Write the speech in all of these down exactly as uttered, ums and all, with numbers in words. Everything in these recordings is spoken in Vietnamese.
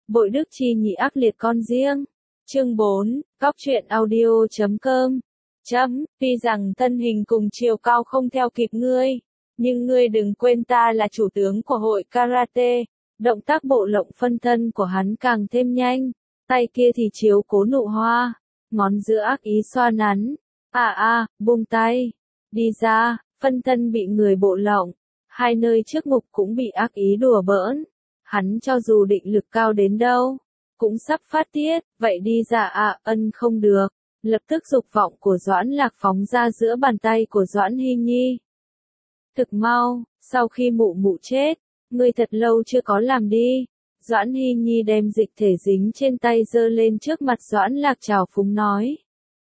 Bội đức chi nhị ác liệt con riêng. Chương bốn, Góc truyện audio chấm com. Chấm, tuy rằng thân hình cùng chiều cao không theo kịp ngươi, nhưng ngươi đừng quên ta là chủ tướng của hội karate. Động tác bộ lộng phân thân của hắn càng thêm nhanh, tay kia thì chiếu cố nụ hoa, ngón giữa ác ý xoa nắn. À à, buông tay, đi ra, phân thân bị người bộ lộng, hai nơi trước ngực cũng bị ác ý đùa bỡn. Hắn cho dù định lực cao đến đâu, cũng sắp phát tiết, vậy đi ra à, ân không được. Lập tức dục vọng của Doãn Lạc phóng ra giữa bàn tay của Doãn Hy Nhi. Thực mau, sau khi mụ mụ chết, ngươi thật lâu chưa có làm đi. Doãn Hy Nhi đem dịch thể dính trên tay giơ lên trước mặt Doãn Lạc trào phúng nói.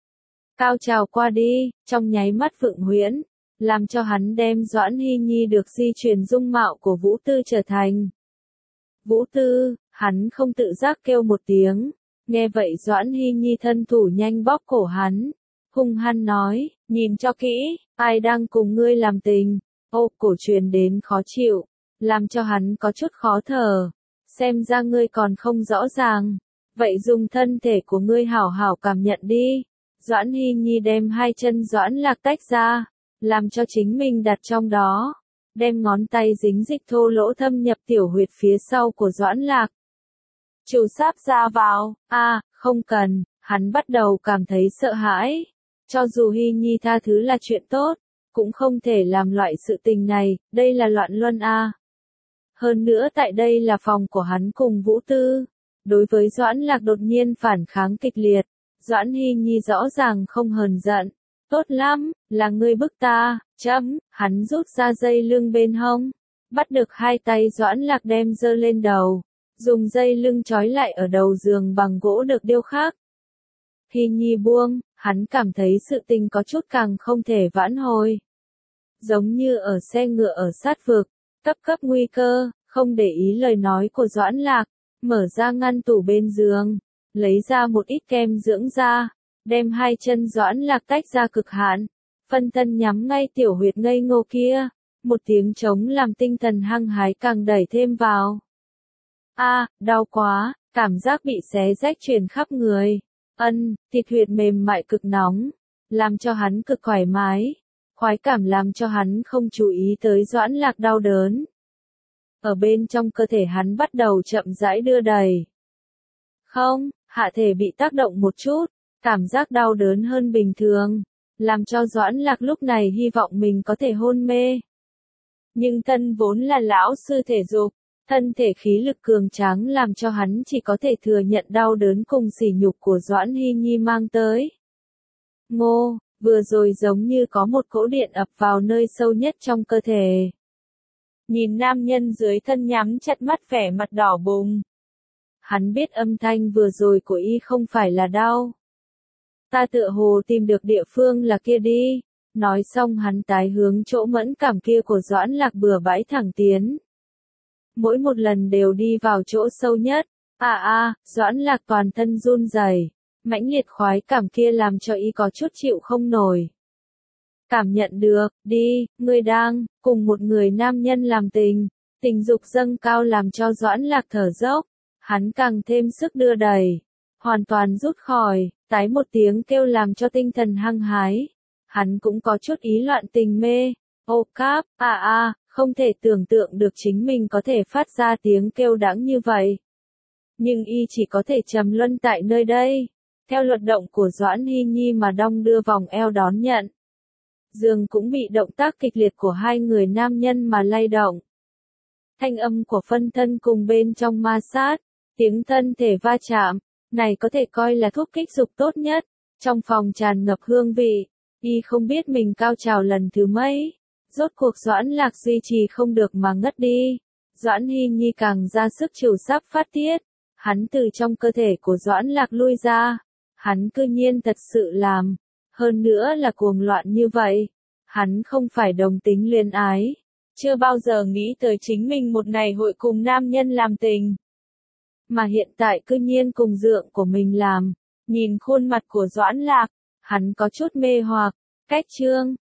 Cao trào qua đi, trong nháy mắt vượng huyễn, làm cho hắn đem Doãn Hy Nhi được di truyền dung mạo của Vũ Tư trở thành. Vũ Tư, hắn không tự giác kêu một tiếng. Nghe vậy Doãn Hy Nhi thân thủ nhanh bóp cổ hắn, hung hăng nói, nhìn cho kỹ, ai đang cùng ngươi làm tình. Ô, cổ truyền đến khó chịu, làm cho hắn có chút khó thở. Xem ra ngươi còn không rõ ràng, vậy dùng thân thể của ngươi hảo hảo cảm nhận đi. Doãn Hy Nhi đem hai chân Doãn Lạc tách ra, làm cho chính mình đặt trong đó, đem ngón tay dính dịch thô lỗ thâm nhập tiểu huyệt phía sau của Doãn Lạc. Chủ sáp ra vào, a à, không cần, hắn bắt đầu cảm thấy sợ hãi. Cho dù Hy Nhi tha thứ là chuyện tốt, cũng không thể làm loại sự tình này, đây là loạn luân a. À. Hơn nữa tại đây là phòng của hắn cùng Vũ Tư. Đối với Doãn Lạc đột nhiên phản kháng kịch liệt, Doãn Hy Nhi rõ ràng không hờn giận. Tốt lắm, là ngươi bức ta, chấm, hắn rút ra dây lưng bên hông, bắt được hai tay Doãn Lạc đem giơ lên đầu. Dùng dây lưng trói lại ở đầu giường bằng gỗ được điêu khắc. Hy Nhi buông, hắn cảm thấy sự tình có chút càng không thể vãn hồi. Giống như ở xe ngựa ở sát vực, cấp cấp nguy cơ, không để ý lời nói của Doãn Lạc, mở ra ngăn tủ bên giường, lấy ra một ít kem dưỡng da, đem hai chân Doãn Lạc tách ra cực hạn, phân thân nhắm ngay tiểu huyệt ngây ngô kia, một tiếng trống làm tinh thần hăng hái càng đẩy thêm vào. A, à, đau quá, cảm giác bị xé rách truyền khắp người. Ân, thịt huyệt mềm mại cực nóng, làm cho hắn cực thoải mái. Khoái cảm làm cho hắn không chú ý tới Doãn Lạc đau đớn. Ở bên trong cơ thể hắn bắt đầu chậm rãi đưa đẩy. Không, hạ thể bị tác động một chút, cảm giác đau đớn hơn bình thường, làm cho Doãn Lạc lúc này hy vọng mình có thể hôn mê. Nhưng thân vốn là lão sư thể dục. Thân thể khí lực cường tráng làm cho hắn chỉ có thể thừa nhận đau đớn cùng sỉ nhục của Doãn Hy Nhi mang tới. Ngô, vừa rồi giống như có một cỗ điện ập vào nơi sâu nhất trong cơ thể. Nhìn nam nhân dưới thân nhắm chặt mắt vẻ mặt đỏ bừng. Hắn biết âm thanh vừa rồi của y không phải là đau. Ta tựa hồ tìm được địa phương là kia đi. Nói xong hắn tái hướng chỗ mẫn cảm kia của Doãn Lạc bừa bãi thẳng tiến. Mỗi một lần đều đi vào chỗ sâu nhất. À à, Doãn Lạc toàn thân run rẩy, mãnh liệt khoái cảm kia làm cho y có chút chịu không nổi. Cảm nhận được, đi, ngươi đang cùng một người nam nhân làm tình, tình dục dâng cao làm cho Doãn Lạc thở dốc, hắn càng thêm sức đưa đẩy, hoàn toàn rút khỏi, tái một tiếng kêu làm cho tinh thần hăng hái. Hắn cũng có chút ý loạn tình mê. Ô cáp, à à. Không thể tưởng tượng được chính mình có thể phát ra tiếng kêu đáng như vậy. Nhưng y chỉ có thể trầm luân tại nơi đây. Theo luật động của Doãn Hy Nhi mà đong đưa vòng eo đón nhận. Giường cũng bị động tác kịch liệt của hai người nam nhân mà lay động. Thanh âm của phân thân cùng bên trong ma sát, tiếng thân thể va chạm, này có thể coi là thuốc kích dục tốt nhất. Trong phòng tràn ngập hương vị, y không biết mình cao trào lần thứ mấy. Rốt cuộc Doãn Lạc duy trì không được mà ngất đi. Doãn Hy Nhi càng ra sức chiều sắp phát tiết. Hắn từ trong cơ thể của Doãn Lạc lui ra. Hắn cư nhiên thật sự làm. Hơn nữa là cuồng loạn như vậy. Hắn không phải đồng tính luyến ái. Chưa bao giờ nghĩ tới chính mình một ngày hội cùng nam nhân làm tình. Mà hiện tại cư nhiên cùng dượng của mình làm. Nhìn khuôn mặt của Doãn Lạc. Hắn có chút mê hoặc. Cách chương.